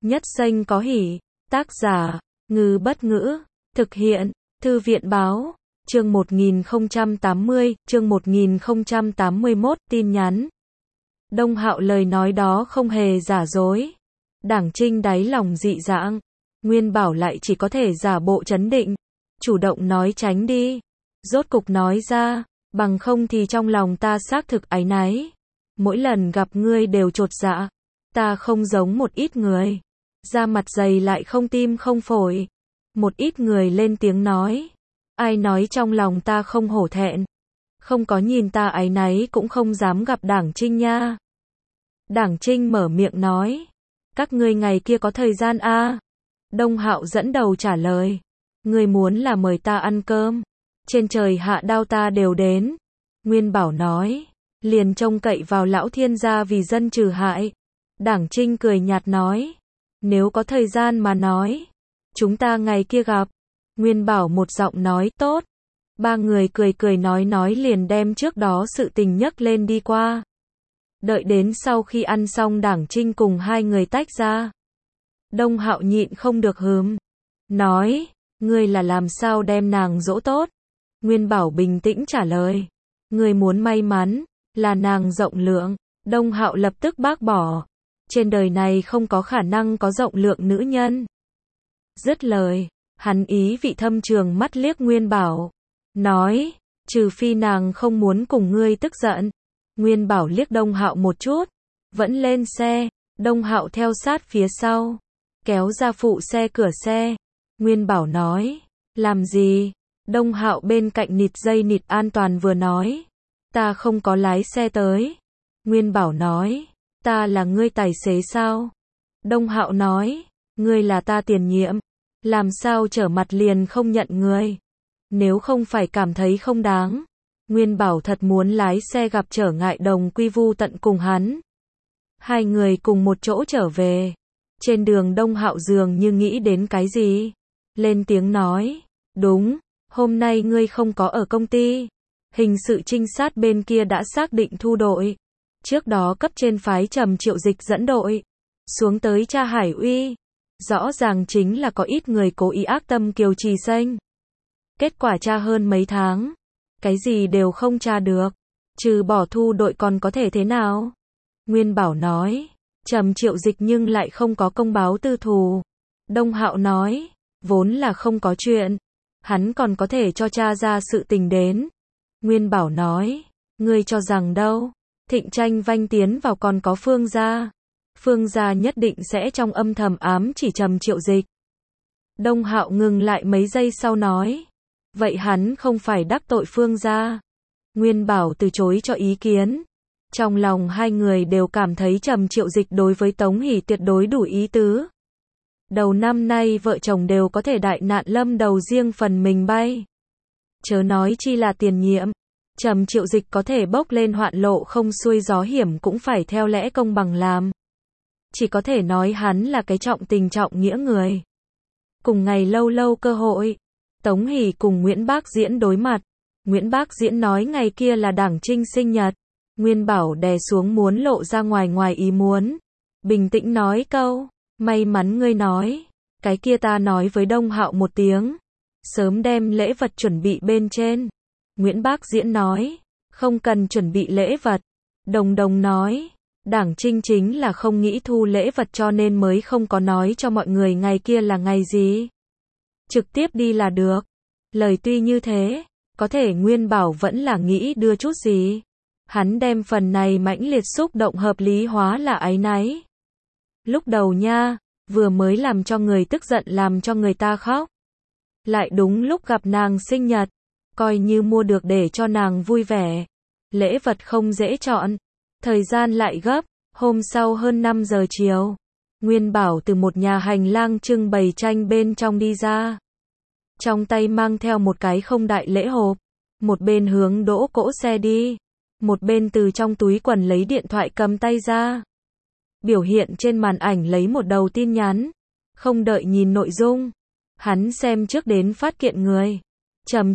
Nhất xanh có hỉ. Tác giả, Ngư Bất Ngữ. Thực hiện, Thư viện Báo. Chương 1080, chương 1081, tin nhắn. Đông Hạo lời nói đó không hề giả dối. Đảng Trinh đáy lòng dị dạng. Nguyên Bảo lại chỉ có thể giả bộ trấn định. Chủ động nói tránh đi. Rốt cục nói ra, bằng không thì trong lòng ta xác thực áy náy. Mỗi lần gặp ngươi đều chột dạ. Ta không giống một ít người. Da mặt dày lại không tim không phổi. Một ít người lên tiếng nói. Ai nói trong lòng ta không hổ thẹn. Không có nhìn ta áy náy cũng không dám gặp Đảng Trinh nha. Đảng Trinh mở miệng nói. Các ngươi ngày kia có thời gian a? Đông Hạo dẫn đầu trả lời. Ngươi muốn là mời ta ăn cơm. Trên trời hạ đao ta đều đến. Nguyên Bảo nói. Liền trông cậy vào lão thiên gia vì dân trừ hại. Đảng Trinh cười nhạt nói. Nếu có thời gian mà nói. Chúng ta ngày kia gặp. Nguyên Bảo một giọng nói tốt. Ba người cười nói liền đem trước đó sự tình nhấc lên đi qua. Đợi đến sau khi ăn xong Đảng Trinh cùng hai người tách ra. Đông Hạo nhịn không được hừm. Nói, ngươi là làm sao đem nàng dỗ tốt? Nguyên Bảo bình tĩnh trả lời. Ngươi muốn may mắn, là nàng rộng lượng. Đông Hạo lập tức bác bỏ. Trên đời này không có khả năng có rộng lượng nữ nhân. Dứt lời, hắn ý vị thâm trường mắt liếc Nguyên Bảo. Nói, trừ phi nàng không muốn cùng ngươi tức giận. Nguyên Bảo liếc Đông Hạo một chút. Vẫn lên xe, Đông Hạo theo sát phía sau. Kéo ra phụ xe cửa xe. Nguyên Bảo nói, làm gì? Đông Hạo bên cạnh nịt dây nịt an toàn vừa nói. Ta không có lái xe tới. Nguyên Bảo nói, ta là ngươi tài xế sao? Đông Hạo nói, ngươi là ta tiền nhiệm. Làm sao trở mặt liền không nhận ngươi? Nếu không phải cảm thấy không đáng. Nguyên Bảo thật muốn lái xe gặp trở ngại đồng quy vu tận cùng hắn. Hai người cùng một chỗ trở về. Trên đường Đông Hạo dường như nghĩ đến cái gì. Lên tiếng nói, đúng, hôm nay ngươi không có ở công ty. Hình sự trinh sát bên kia đã xác định thu đội. Trước đó cấp trên phái Trầm Triệu Dịch dẫn đội. Xuống tới tra Hải Uy. Rõ ràng chính là có ít người cố ý ác tâm Kiều Trì Xanh. Kết quả tra hơn mấy tháng. Cái gì đều không tra được. Trừ bỏ thu đội còn có thể thế nào? Nguyên Bảo nói. Trầm Triệu Dịch nhưng lại không có công báo tư thù. Đông Hạo nói. Vốn là không có chuyện. Hắn còn có thể cho tra ra sự tình đến. Nguyên Bảo nói. Ngươi cho rằng đâu? Thịnh Tranh Vanh tiến vào còn có Phương gia. Phương gia nhất định sẽ trong âm thầm ám chỉ Trầm Triệu Dịch. Đông Hạo ngừng lại mấy giây sau nói. Vậy hắn không phải đắc tội Phương gia. Nguyên Bảo từ chối cho ý kiến. Trong lòng hai người đều cảm thấy Trầm Triệu Dịch đối với Tống Hỷ tuyệt đối đủ ý tứ. Đầu năm nay vợ chồng đều có thể đại nạn lâm đầu riêng phần mình bay. Chớ nói chi là tiền nhiệm. Trầm Triệu Dịch có thể bốc lên hoạn lộ không xuôi gió hiểm cũng phải theo lẽ công bằng làm. Chỉ có thể nói hắn là cái trọng tình trọng nghĩa người. Cùng ngày lâu cơ hội. Tống Hỷ cùng Nguyễn Bác Diễn đối mặt. Nguyễn Bác Diễn nói ngày kia là Đảng Trinh sinh nhật. Nguyên Bảo đè xuống muốn lộ ra ngoài ý muốn. Bình tĩnh nói câu. May mắn ngươi nói. Cái kia ta nói với Đông Hạo một tiếng. Sớm đem lễ vật chuẩn bị bên trên. Nguyễn Bác Diễn nói. Không cần chuẩn bị lễ vật. Đồng nói. Đảng Trinh chính là không nghĩ thu lễ vật cho nên mới không có nói cho mọi người ngày kia là ngày gì. Trực tiếp đi là được. Lời tuy như thế. Có thể Nguyên Bảo vẫn là nghĩ đưa chút gì. Hắn đem phần này mãnh liệt xúc động hợp lý hóa là áy náy. Lúc đầu nha, vừa mới làm cho người tức giận làm cho người ta khóc. Lại đúng lúc gặp nàng sinh nhật, coi như mua được để cho nàng vui vẻ. Lễ vật không dễ chọn, thời gian lại gấp, hôm sau hơn 5 giờ chiều. Nguyên Bảo từ một nhà hành lang trưng bày tranh bên trong đi ra. Trong tay mang theo một cái không đại lễ hộp, một bên hướng đỗ cỗ xe đi. Một bên từ trong túi quần lấy điện thoại cầm tay ra. Biểu hiện trên màn ảnh lấy một đầu tin nhắn. Không đợi nhìn nội dung. Hắn xem trước đến phát kiện người. Trầm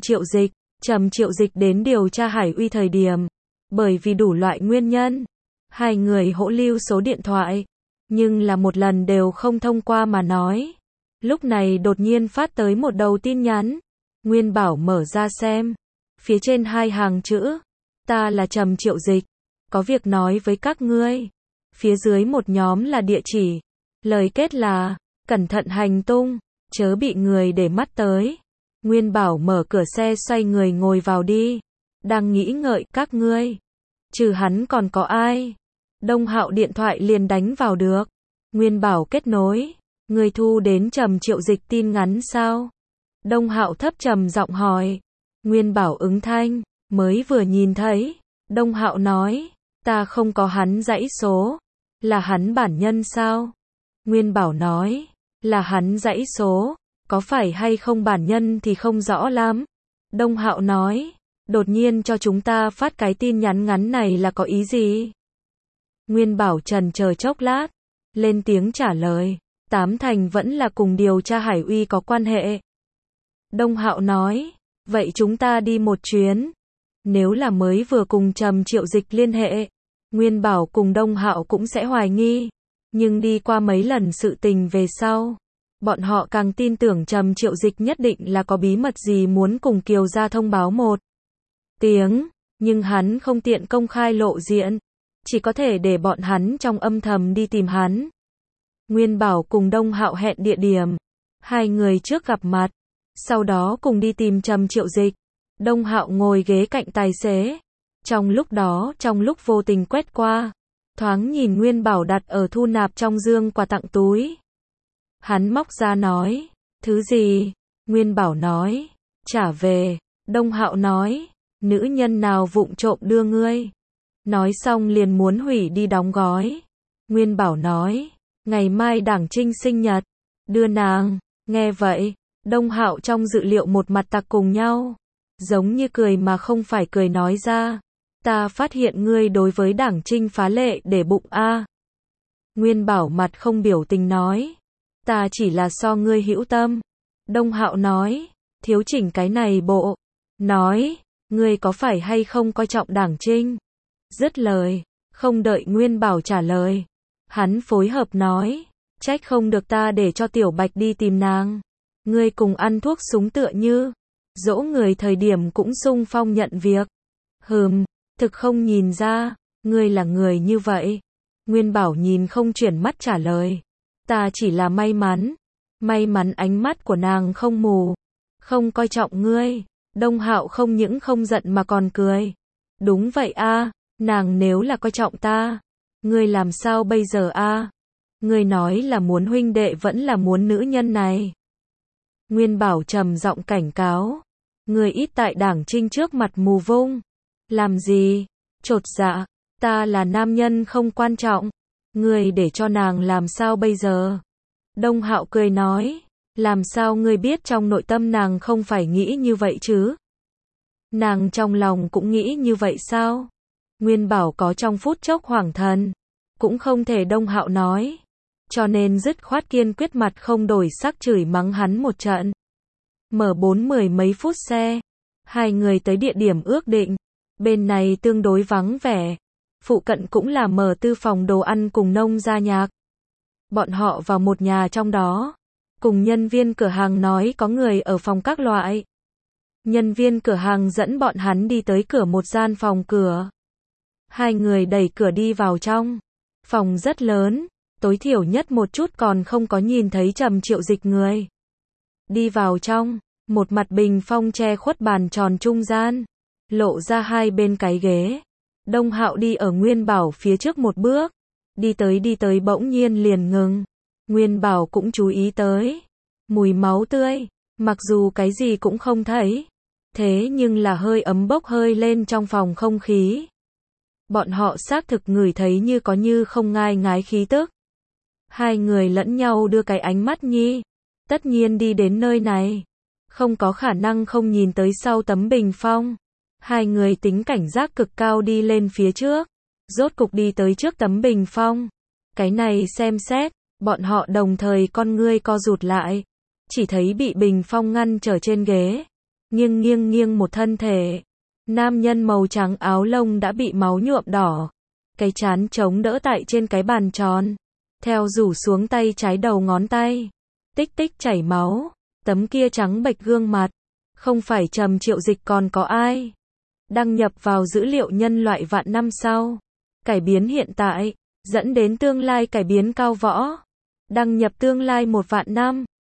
Triệu Dịch đến điều tra Hải Uy thời điểm. Bởi vì đủ loại nguyên nhân. Hai người hỗ lưu số điện thoại. nhưng là một lần đều không thông qua mà nói. Lúc này đột nhiên phát tới một đầu tin nhắn. Nguyên Bảo mở ra xem. Phía trên 2 hàng chữ. Ta là Trầm Triệu Dịch. Có việc nói với các ngươi. Phía dưới một nhóm là địa chỉ. Lời kết là, cẩn thận hành tung, chớ bị người để mắt tới. Nguyên Bảo mở cửa xe xoay người ngồi vào đi. Đang nghĩ ngợi các ngươi. Trừ hắn còn có ai? Đông Hạo điện thoại liền đánh vào được. Nguyên Bảo kết nối. Người thu đến Trầm Triệu Dịch tin ngắn sao? Đông Hạo thấp trầm giọng hỏi. Nguyên Bảo ứng thanh. Mới vừa nhìn thấy. Đông Hạo nói. Ta không có hắn dãy số. Là hắn bản nhân sao? Nguyên Bảo nói. Là hắn dãy số. Có phải hay không bản nhân thì không rõ lắm. Đông Hạo nói. Đột nhiên cho chúng ta phát cái tin nhắn ngắn này là có ý gì? Nguyên Bảo trần chờ chốc lát. Lên tiếng trả lời. 8 thành vẫn là cùng điều tra Hải Uy có quan hệ. Đông Hạo nói. Vậy chúng ta đi một chuyến. Nếu là mới vừa cùng Trầm Triệu Dịch liên hệ, Nguyên Bảo cùng Đông Hạo cũng sẽ hoài nghi. Nhưng đi qua mấy lần sự tình về sau, bọn họ càng tin tưởng Trầm Triệu Dịch nhất định là có bí mật gì muốn cùng Kiều gia thông báo một tiếng, nhưng hắn không tiện công khai lộ diện, chỉ có thể để bọn hắn trong âm thầm đi tìm hắn. Nguyên Bảo cùng Đông Hạo hẹn địa điểm, 2 người trước gặp mặt, sau đó cùng đi tìm Trầm Triệu Dịch. Đông Hạo ngồi ghế cạnh tài xế. Trong lúc vô tình quét qua, thoáng nhìn Nguyên Bảo đặt ở thu nạp trong dương quà tặng túi. Hắn móc ra nói, thứ gì? Nguyên Bảo nói, trả về. Đông Hạo nói, nữ nhân nào vụng trộm đưa ngươi? Nói xong liền muốn hủy đi đóng gói. Nguyên Bảo nói, ngày mai Đảng Trinh sinh nhật, đưa nàng. Nghe vậy, Đông Hạo trong dự liệu một mặt tặc cùng nhau, giống như cười mà không phải cười nói ra. Ta phát hiện ngươi đối với Đảng Trinh phá lệ để bụng a. Nguyên Bảo mặt không biểu tình nói. Ta chỉ là so ngươi hữu tâm. Đông Hạo nói. Thiếu chỉnh cái này bộ. Nói. Ngươi có phải hay không coi trọng Đảng Trinh? Dứt lời. Không đợi Nguyên Bảo trả lời. Hắn phối hợp nói. Trách không được ta để cho Tiểu Bạch đi tìm nàng. Ngươi cùng ăn thuốc súng tựa như. Dỗ người thời điểm cũng xung phong nhận việc. Thực không nhìn ra, ngươi là người như vậy. Nguyên Bảo nhìn không chuyển mắt trả lời. Ta chỉ là may mắn ánh mắt của nàng không mù, không coi trọng ngươi. Đông Hạo không những không giận mà còn cười. Đúng vậy a, nàng nếu là coi trọng ta, ngươi làm sao bây giờ a? Ngươi nói là muốn huynh đệ vẫn là muốn nữ nhân này? Nguyên Bảo trầm giọng cảnh cáo. Ngươi ít tại Đảng Trinh trước mặt mù vung. Làm gì? Chột dạ, ta là nam nhân không quan trọng. Ngươi để cho nàng làm sao bây giờ? Đông Hạo cười nói, làm sao ngươi biết trong nội tâm nàng không phải nghĩ như vậy chứ? Nàng trong lòng cũng nghĩ như vậy sao? Nguyên Bảo có trong phút chốc hoảng thần, cũng không thể. Đông Hạo nói, cho nên dứt khoát kiên quyết mặt không đổi sắc chửi mắng hắn một trận. Mở 40 mấy phút xe, 2 người tới địa điểm ước định. Bên này tương đối vắng vẻ, phụ cận cũng là mở tư phòng đồ ăn cùng nông gia nhạc. Bọn họ vào một nhà trong đó, cùng nhân viên cửa hàng nói có người ở phòng các loại. Nhân viên cửa hàng dẫn bọn hắn đi tới cửa một gian phòng cửa. 2 người đẩy cửa đi vào trong. Phòng rất lớn, tối thiểu nhất một chút còn không có nhìn thấy Trầm Triệu Dịch người. Đi vào trong, một mặt bình phong che khuất bàn tròn trung gian, lộ ra 2 bên cái ghế. Đông Hạo đi ở Nguyên Bảo phía trước một bước, đi tới bỗng nhiên liền ngừng. Nguyên Bảo cũng chú ý tới mùi máu tươi, mặc dù cái gì cũng không thấy, thế nhưng là hơi ấm bốc hơi lên trong phòng không khí. Bọn họ xác thực ngửi thấy như có như không ngai ngái khí tức. 2 người lẫn nhau đưa cái ánh mắt nhi, tất nhiên đi đến nơi này, không có khả năng không nhìn tới sau tấm bình phong. 2 người tính cảnh giác cực cao đi lên phía trước, rốt cục đi tới trước tấm bình phong. Cái này xem xét, bọn họ đồng thời con ngươi co rụt lại, chỉ thấy bị bình phong ngăn trở trên ghế, nghiêng một thân thể. Nam nhân màu trắng áo lông đã bị máu nhuộm đỏ, cái trán chống đỡ tại trên cái bàn tròn, Theo rủ xuống tay trái đầu ngón tay. Tích tích chảy máu. Tấm kia trắng bệch gương mặt. Không phải Trầm Triệu Dịch còn có ai. Đăng nhập vào dữ liệu nhân loại vạn năm sau. Cải biến hiện tại. Dẫn đến tương lai cải biến cao võ. Đăng nhập tương lai 1 vạn năm.